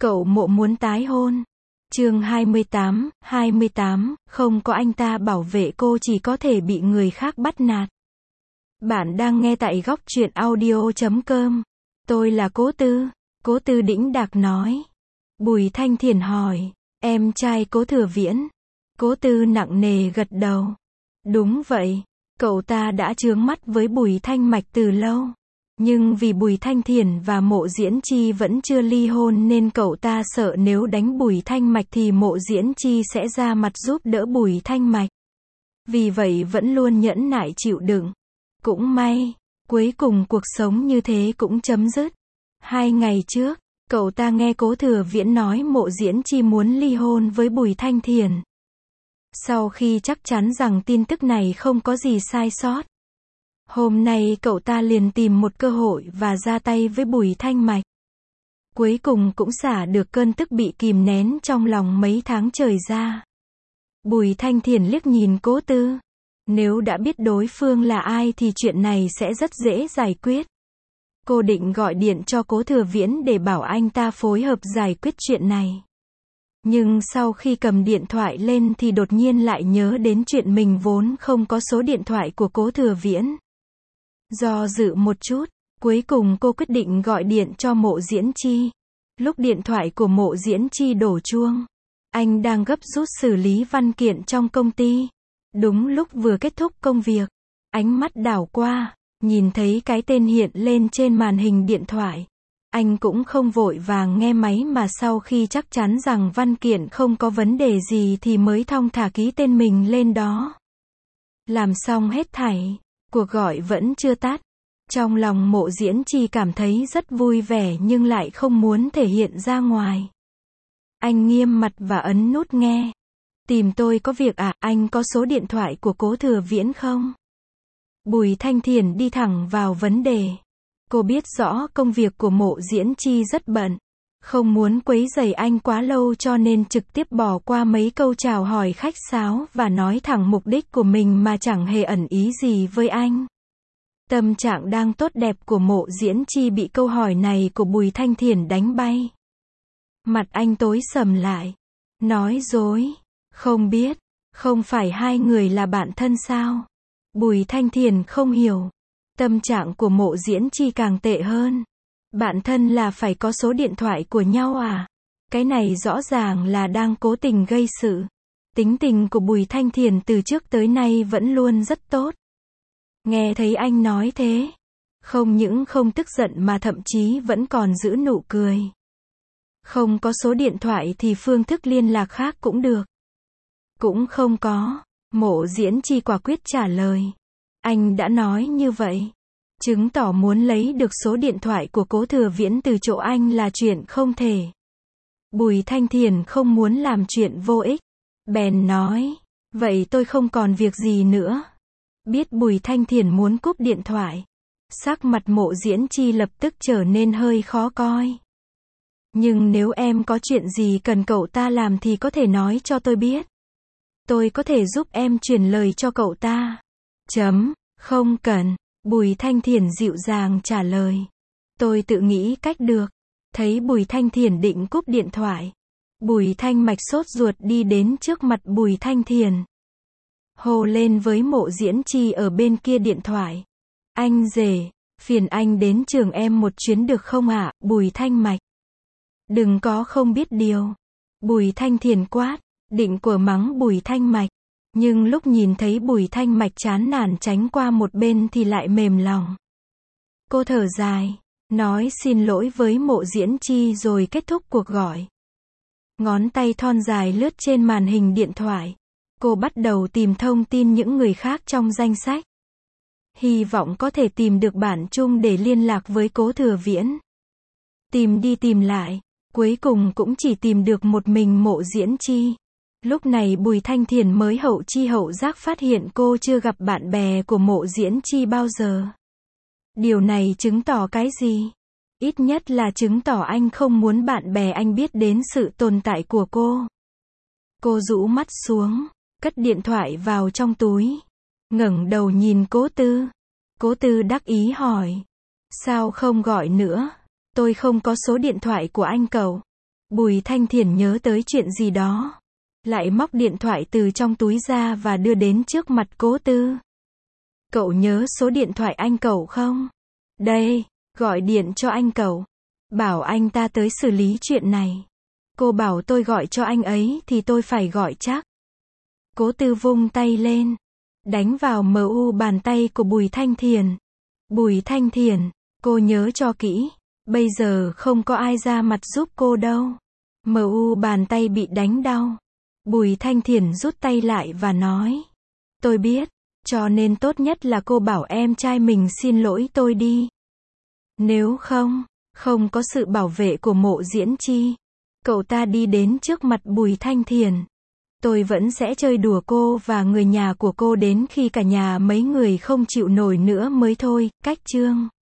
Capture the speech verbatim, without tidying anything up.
Cậu Mộ muốn tái hôn. Chương hai mươi tám, hai mươi tám, không có anh ta bảo vệ cô chỉ có thể bị người khác bắt nạt. Bạn đang nghe tại góc truyện audio chấm com. Tôi là Cố Tư. Cố Tư đĩnh đạc nói. Bùi Thanh Thiền hỏi. Em trai Cố Thừa Viễn. Cố Tư nặng nề gật đầu. Đúng vậy. Cậu ta đã chướng mắt với Bùi Thanh Mạch từ lâu. Nhưng vì Bùi Thanh Thiền và Mộ Diễn Chi vẫn chưa ly hôn nên cậu ta sợ nếu đánh Bùi Thanh Mạch thì Mộ Diễn Chi sẽ ra mặt giúp đỡ Bùi Thanh Mạch. Vì vậy vẫn luôn nhẫn nại chịu đựng. Cũng may, cuối cùng cuộc sống như thế cũng chấm dứt. Hai ngày trước, cậu ta nghe Cố Thừa Viễn nói Mộ Diễn Chi muốn ly hôn với Bùi Thanh Thiền. Sau khi chắc chắn rằng tin tức này không có gì sai sót, hôm nay cậu ta liền tìm một cơ hội và ra tay với Bùi Thanh Mạch. Cuối cùng cũng xả được cơn tức bị kìm nén trong lòng mấy tháng trời ra. Bùi Thanh Thiền liếc nhìn Cố Tư. Nếu đã biết đối phương là ai thì chuyện này sẽ rất dễ giải quyết. Cô định gọi điện cho Cố Thừa Viễn để bảo anh ta phối hợp giải quyết chuyện này. Nhưng sau khi cầm điện thoại lên thì đột nhiên lại nhớ đến chuyện mình vốn không có số điện thoại của Cố Thừa Viễn. Do dự một chút, cuối cùng cô quyết định gọi điện cho Mộ Diễn Chi. Lúc điện thoại của Mộ Diễn Chi đổ chuông, anh đang gấp rút xử lý văn kiện trong công ty. Đúng lúc vừa kết thúc công việc, ánh mắt đảo qua, nhìn thấy cái tên hiện lên trên màn hình điện thoại. Anh cũng không vội vàng nghe máy mà sau khi chắc chắn rằng văn kiện không có vấn đề gì thì mới thong thả ký tên mình lên đó. Làm xong hết thảy, cuộc gọi vẫn chưa tắt. Trong lòng Mộ Diễn Chi cảm thấy rất vui vẻ nhưng lại không muốn thể hiện ra ngoài. Anh nghiêm mặt và ấn nút nghe. Tìm tôi có việc à, anh có số điện thoại của Cố Thừa Viễn không? Bùi Thanh Thiền đi thẳng vào vấn đề. Cô biết rõ công việc của Mộ Diễn Chi rất bận, không muốn quấy rầy anh quá lâu cho nên trực tiếp bỏ qua mấy câu chào hỏi khách sáo và nói thẳng mục đích của mình mà chẳng hề ẩn ý gì với anh. Tâm trạng đang tốt đẹp của Mộ Diễn Chi bị câu hỏi này của Bùi Thanh Thiền đánh bay. Mặt anh tối sầm lại. Nói dối. Không biết. Không phải hai người là bạn thân sao? Bùi Thanh Thiền không hiểu. Tâm trạng của Mộ Diễn Chi càng tệ hơn. Bạn thân là phải có số điện thoại của nhau à? Cái này rõ ràng là đang cố tình gây sự. Tính tình của Bùi Thanh Thiền từ trước tới nay vẫn luôn rất tốt. Nghe thấy anh nói thế, không những không tức giận mà thậm chí vẫn còn giữ nụ cười. Không có số điện thoại thì phương thức liên lạc khác cũng được. Cũng không có. Mộ Diễn Chi quả quyết trả lời. Anh đã nói như vậy, chứng tỏ muốn lấy được số điện thoại của Cố Thừa Viễn từ chỗ anh là chuyện không thể. Bùi Thanh Thiền không muốn làm chuyện vô ích, bèn nói, vậy tôi không còn việc gì nữa. Biết Bùi Thanh Thiền muốn cúp điện thoại, sắc mặt Mộ Diễn Chi lập tức trở nên hơi khó coi. Nhưng nếu em có chuyện gì cần cậu ta làm thì có thể nói cho tôi biết. Tôi có thể giúp em truyền lời cho cậu ta. Chấm, không cần. Bùi Thanh Thiền dịu dàng trả lời. Tôi tự nghĩ cách được. Thấy Bùi Thanh Thiền định cúp điện thoại, Bùi Thanh Mạch sốt ruột đi đến trước mặt Bùi Thanh Thiền. Hô lên với Mộ Diễn Chi ở bên kia điện thoại. Anh rể, phiền anh đến trường em một chuyến được không ạ, Bùi Thanh Mạch. Đừng có không biết điều. Bùi Thanh Thiền quát, định của mắng Bùi Thanh Mạch. Nhưng lúc nhìn thấy Bùi Thanh Mạch chán nản tránh qua một bên thì lại mềm lòng. Cô thở dài, nói xin lỗi với Mộ Diễn Chi rồi kết thúc cuộc gọi. Ngón tay thon dài lướt trên màn hình điện thoại. Cô bắt đầu tìm thông tin những người khác trong danh sách. Hy vọng có thể tìm được bản chung để liên lạc với Cố Thừa Viễn. Tìm đi tìm lại, cuối cùng cũng chỉ tìm được một mình Mộ Diễn Chi. Lúc này Bùi Thanh Thiền mới hậu chi hậu giác phát hiện cô chưa gặp bạn bè của Mộ Diễn Chi bao giờ. Điều này chứng tỏ cái gì? Ít nhất là chứng tỏ anh không muốn bạn bè anh biết đến sự tồn tại của cô. Cô rũ mắt xuống, cất điện thoại vào trong túi, ngẩng đầu nhìn Cố Tư. Cố Tư đắc ý hỏi, sao không gọi nữa? Tôi không có số điện thoại của anh cậu. Bùi Thanh Thiển nhớ tới chuyện gì đó. Lại móc điện thoại từ trong túi ra và đưa đến trước mặt Cố Tư. Cậu nhớ số điện thoại anh cậu không? Đây, gọi điện cho anh cậu. Bảo anh ta tới xử lý chuyện này. Cô bảo tôi gọi cho anh ấy thì tôi phải gọi chắc. Cố Tư vung tay lên. Đánh vào em u bàn tay của Bùi Thanh Thiển. Bùi Thanh Thiển, cô nhớ cho kỹ. Bây giờ không có ai ra mặt giúp cô đâu. em u bàn tay bị đánh đau. Bùi Thanh Thiển rút tay lại và nói. Tôi biết, cho nên tốt nhất là cô bảo em trai mình xin lỗi tôi đi. Nếu không, không có sự bảo vệ của Mộ Diễn Chi, cậu ta đi đến trước mặt Bùi Thanh Thiển. Tôi vẫn sẽ chơi đùa cô và người nhà của cô đến khi cả nhà mấy người không chịu nổi nữa mới thôi. Cách chương